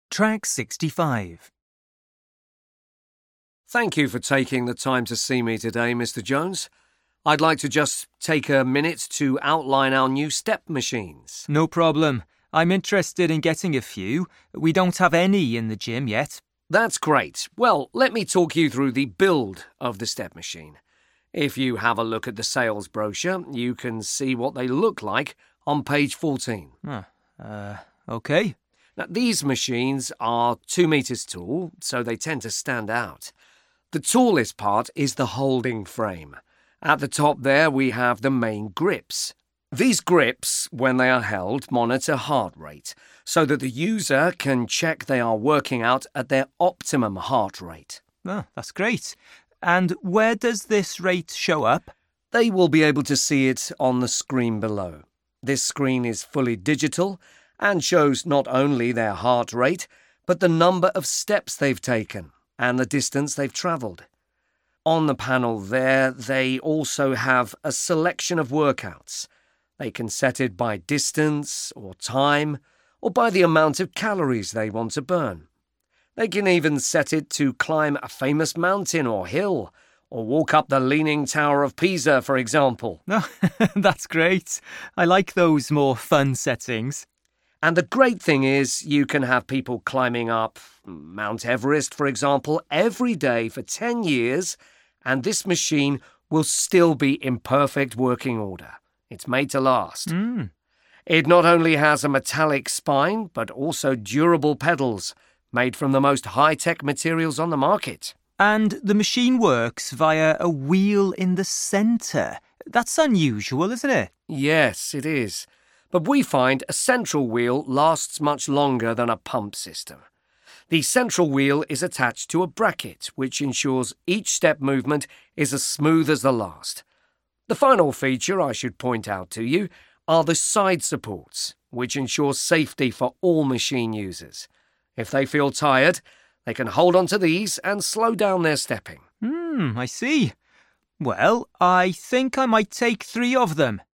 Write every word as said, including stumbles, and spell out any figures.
Track sixty-five. Thank you for taking the time to see me today, Mister Jones. I'd like to just take a minute to outline our new step machines. No problem. I'm interested in getting a few. We don't have any in the gym yet. That's great. Well, let me talk you through the build of the step machine. If you have a look at the sales brochure, you can see what they look like on page fourteen. Oh, uh, okay. Now, these machines are two metres tall, so they tend to stand out. The tallest part is the holding frame. At the top there, we have the main grips. These grips, when they are held, monitor heart rate, so that the user can check they are working out at their optimum heart rate. Oh, that's great. And where does this rate show up? They will be able to see it on the screen below. This screen is fully digital and shows not only their heart rate, but the number of steps they've taken and the distance they've travelled. On the panel there, they also have a selection of workouts. They can set it by distance or time, or by the amount of calories they want to burn. They can even set it to climb a famous mountain or hill, or walk up the Leaning Tower of Pisa, for example. Oh, that's great. I like those more fun settings. And the great thing is you can have people climbing up Mount Everest, for example, every day for ten years, and this machine will still be in perfect working order. It's made to last. Mm. It not only has a metallic spine, but also durable pedals, made from the most high-tech materials on the market. And the machine works via a wheel in the centre. That's unusual, isn't it? Yes, it is. But we find a central wheel lasts much longer than a pump system. The central wheel is attached to a bracket, which ensures each step movement is as smooth as the last. The final feature I should point out to you are the side supports, which ensure safety for all machine users. If they feel tired, they can hold on to these and slow down their stepping. Hmm, I see. Well, I think I might take three of them.